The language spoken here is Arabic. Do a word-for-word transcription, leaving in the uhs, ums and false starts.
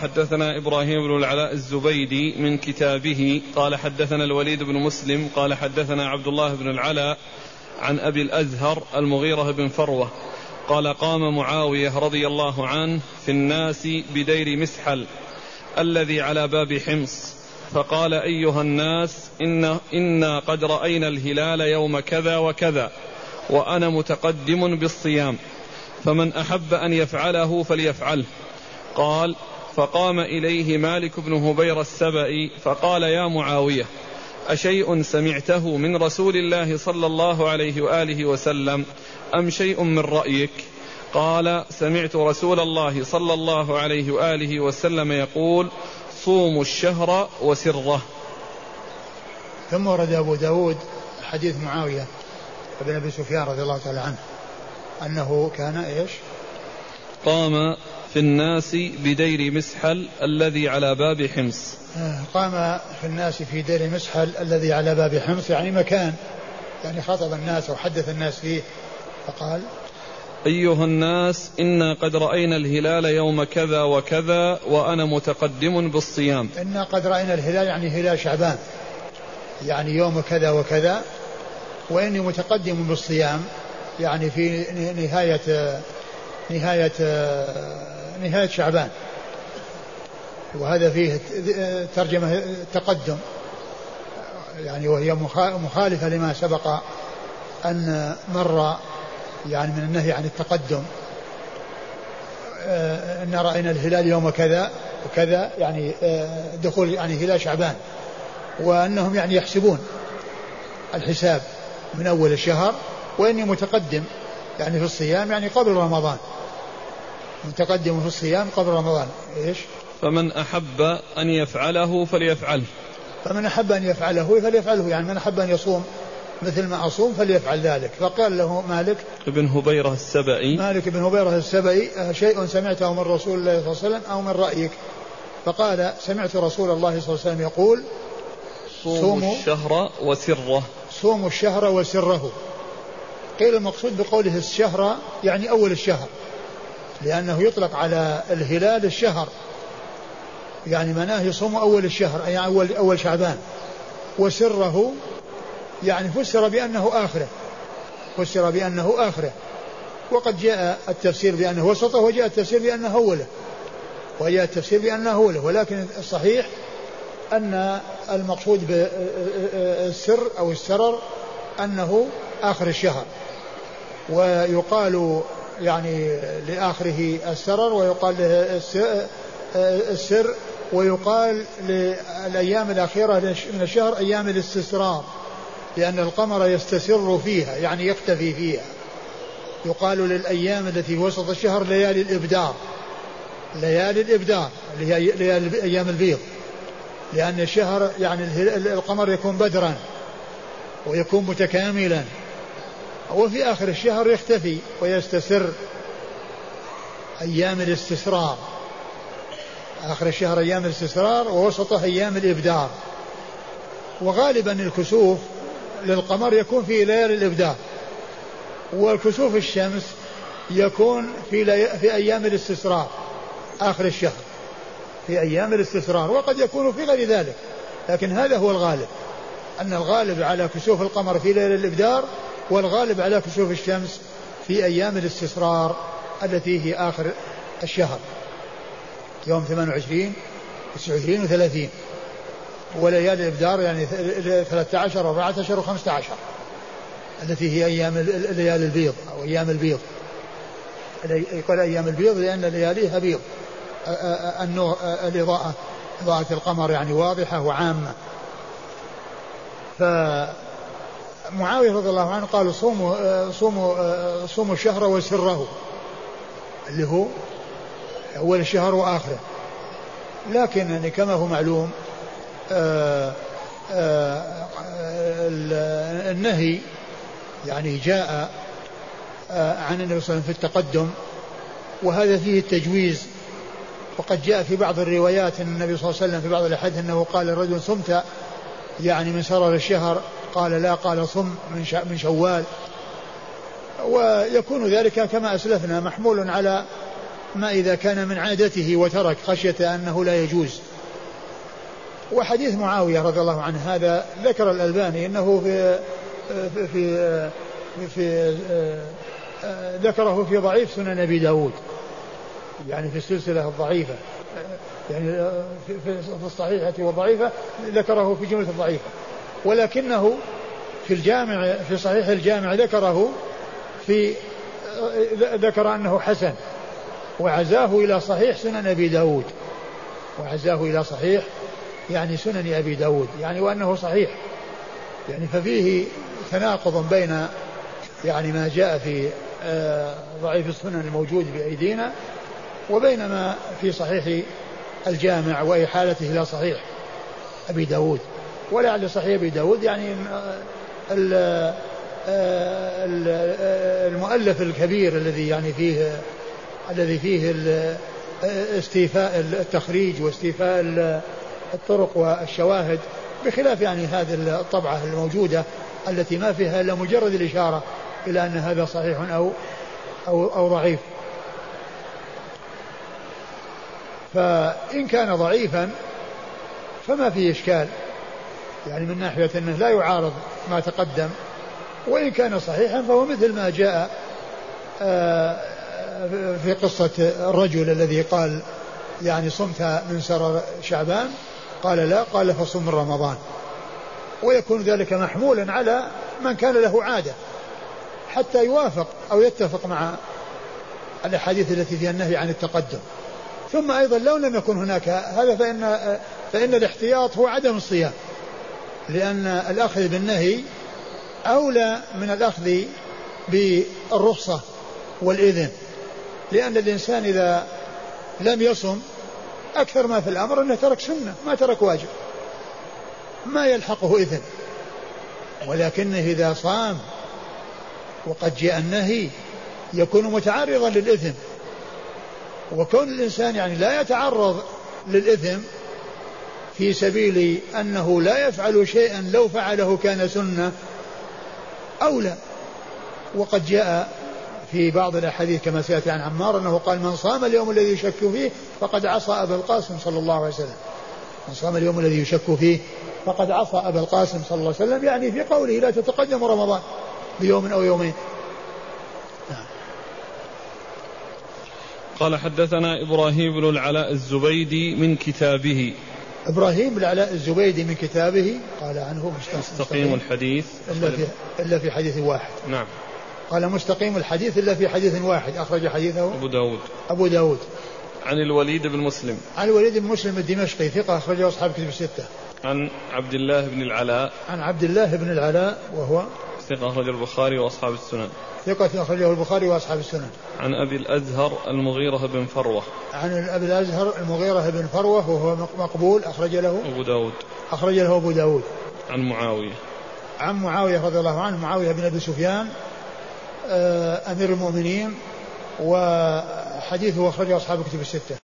حدثنا إبراهيم بن العلاء الزبيدي من كتابه قال حدثنا الوليد بن مسلم قال حدثنا عبد الله بن العلاء عن أبي الأزهر المغيرة بن فروة قال قام معاوية رضي الله عنه في الناس بدير مسحل الذي على باب حمص فقال أيها الناس إن إنا قد رأينا الهلال يوم كذا وكذا وأنا متقدم بالصيام فمن أحب أن يفعله فليفعله. قال فقام إليه مالك بن هبير السبئي فقال يا معاوية أشيء سمعته من رسول الله صلى الله عليه وآله وسلم أم شيء من رأيك؟ قال سمعت رسول الله صلى الله عليه وآله وسلم يقول صوموا الشهر وسره. ثم ورد أبو داود حديث معاوية بن أبي سفيان رضي الله تعالى عنه أنه كان إيش؟ قام في الناس بدير مسحل الذي على باب حمص. قام في الناس في دير مسحل الذي على باب حمص يعني مكان، يعني خاطب الناس وحدث الناس فيه فقال أيها الناس إنا قد رأينا الهلال يوم كذا وكذا وأنا متقدم بالصيام. إنا قد رأينا الهلال يعني هلال شعبان يعني يوم كذا وكذا وإني متقدم بالصيام يعني في نهاية نهاية نهاية شعبان، وهذا فيه ترجمة تقدم يعني وهي مخالفة لما سبق أن مر يعني من النهي عن التقدم. إن رأينا الهلال يوم كذا وكذا يعني دخول يعني هلال شعبان، وأنهم يعني يحسبون الحساب من أول الشهر، وإني متقدم يعني في الصيام يعني قبل رمضان، متقدم في الصيام قبل رمضان. إيش؟ فمن أحب أن يفعله فليفعله. فمن أحب أن يفعله فليفعله يعني من أحب أن يصوم مثل ما أصوم فليفعل ذلك. فقال له مالك بن هبيرة السبئي مالك بن هبيرة السبئي شيء سمعته من رسول الله صلى الله عليه وسلم أو من رأيك؟ فقال سمعت رسول الله صلى الله عليه وسلم يقول صوموا الشهر وسره. صوموا الشهر وسره. قيل المقصود بقوله الشهر يعني أول الشهر، لأنه يطلق على الهلال الشهر يعني مناه يصوم أول الشهر يعني أول, أول شعبان. وسره يعني فسر بأنه آخره، فسر بأنه آخره، وقد جاء التفسير بأنه وسطه وجاء التفسير بأنه أوله وجاء التفسير بأنه أوله، ولكن الصحيح أن المقصود بالسر أو السرر أنه آخر الشهر، ويقال يعني لآخره السرر ويقال له السر، ويقال للأيام الأخيرة من الشهر أيام الاستسرار لأن القمر يستسر فيها يعني يختفي فيها. يقال للأيام التي في وسط الشهر ليالي الإبدار، ليالي الإبدار اللي هي ليالي أيام البيض، لأن الشهر يعني القمر يكون بدرا ويكون متكاملا، وفي آخر الشهر يختفي ويستسر أيام الاستسرار، آخر الشهر أيام الاستسرار ووسطه أيام الإبدار. وغالبا الكسوف للقمر يكون في ليالي الإبدار، والكسوف الشمس يكون في, لي... في أيام الاستسرار آخر الشهر، في أيام الاستسرار، وقد يكون في غير ذلك، لكن هذا هو الغالب، أن الغالب على كسوف القمر في ليالي الإبدار، والغالب على كسوف الشمس في أيام الاستسرار التي هي آخر الشهر يوم ثمانية وعشرين تسعة وعشرين وثلاثين، وليالي الإبدار يعني ثلاثة عشر وأربعة عشر وخمسة عشر التي هي أيام ليالي البيض أو أيام البيض. يقول أيام البيض لأن لياليها بيض، النور الإضاءة إضاءة القمر يعني واضحة وعامة. فمعاوية رضي الله عنه قال صوموا صوموا صوموا الشهر وسره اللي هو أول الشهر وآخره، لكن يعني كما هو معلوم آآ آآ النهي يعني جاء عن النبي صلى الله عليه وسلم في التقدم، وهذا فيه التجويز. وقد جاء في بعض الروايات أن النبي صلى الله عليه وسلم في بعض الأحاديث أنه قال الرجل صمت يعني من سرر الشهر، قال لا، قال صم من شوال. ويكون ذلك كما أسلفنا محمول على ما إذا كان من عادته وترك خشية أنه لا يجوز. وحديث معاوية رضي الله عنه هذا ذكر الألباني أنه في في, في, في ذكره في ضعيف سنن أبي داود، يعني في السلسلة الضعيفة، يعني في, في الصحيحة والضعيفة ذكره في جملة الضعيفة، ولكنه في الجامع في صحيح الجامع ذكره في ذكر أنه حسن، وعزاه إلى صحيح سنن أبي داود، وعزاه إلى صحيح يعني سنن أبي داود، يعني وأنه صحيح، يعني ففيه تناقض بين يعني ما جاء في ضعيف السنن الموجود بأيدينا وبين ما في صحيح الجامع وإحالته إلى صحيح أبي داود. ولعل صحيح أبي داود يعني المؤلف الكبير الذي يعني فيه الذي فيه استيفاء التخريج واستيفاء الطرق والشواهد، بخلاف يعني هذه الطبعة الموجودة التي ما فيها إلا مجرد الإشارة إلى أن هذا صحيح أو أو, أو ضعيف. فإن كان ضعيفا فما فيه إشكال، يعني من ناحية أنه لا يعارض ما تقدم، وإن كان صحيحا فهو مثل ما جاء في قصة الرجل الذي قال يعني صمت من سرر شعبان، قال لا، قال فصم من رمضان، ويكون ذلك محمولا على من كان له عادة حتى يوافق أو يتفق مع الأحاديث التي فيها النهي عن التقدم. ثم أيضا لو لم يكن هناك هذا فإن, فإن الاحتياط هو عدم الصيام، لأن الأخذ بالنهي أولى من الأخذ بالرخصة والإذن، لأن الإنسان إذا لم يصم أكثر ما في الأمر أنه ترك سنة ما ترك واجب، ما يلحقه إذن. ولكنه إذا صام وقد جاء النهي يكون متعرضا للإثم، وكون الإنسان يعني لا يتعرض للإثم في سبيل أنه لا يفعل شيئا لو فعله كان سنة أولى. وقد جاء في بعض الأحاديث كما سيأتي عن عمار أنه قال من صام اليوم الذي يشك فيه فقد عصى أبا القاسم صلى الله عليه وسلم، من صام اليوم الذي يشك فيه فقد عصى أبا القاسم صلى الله عليه وسلم، يعني في قوله لا تتقدم رمضان بيوم أو يومين. قال حدثنا إبراهيم بن العلاء الزبيدي من كتابه. إبراهيم بن العلاء الزبيدي من كتابه قال عنه مستقيم الحديث إلا في, إلا في حديث واحد. نعم. قال مستقيم الحديث إلا في حديث واحد أخرج حديثه أبو داود أبو داود عن الوليد بن مسلم عن الوليد بن مسلم الدمشقي ثقة أخرجه أصحاب كتب الستة. عن عبد الله بن العلاء عن عبد الله بن العلاء وهو ثقة أخرجه البخاري وأصحاب السنن ثقة أخرجه البخاري وأصحاب السنن. عن أبي الأزهر المغيرة بن فروة عن أبي الأزهر المغيرة بن فروة وهو مقبول أخرج له أبو داود أخرج له أبو داود. عن معاوية عن معاوية رضي الله عنه معاوية بن أبي سفيان أمير المؤمنين، وحديثه أخرجه أصحاب كتب الستة.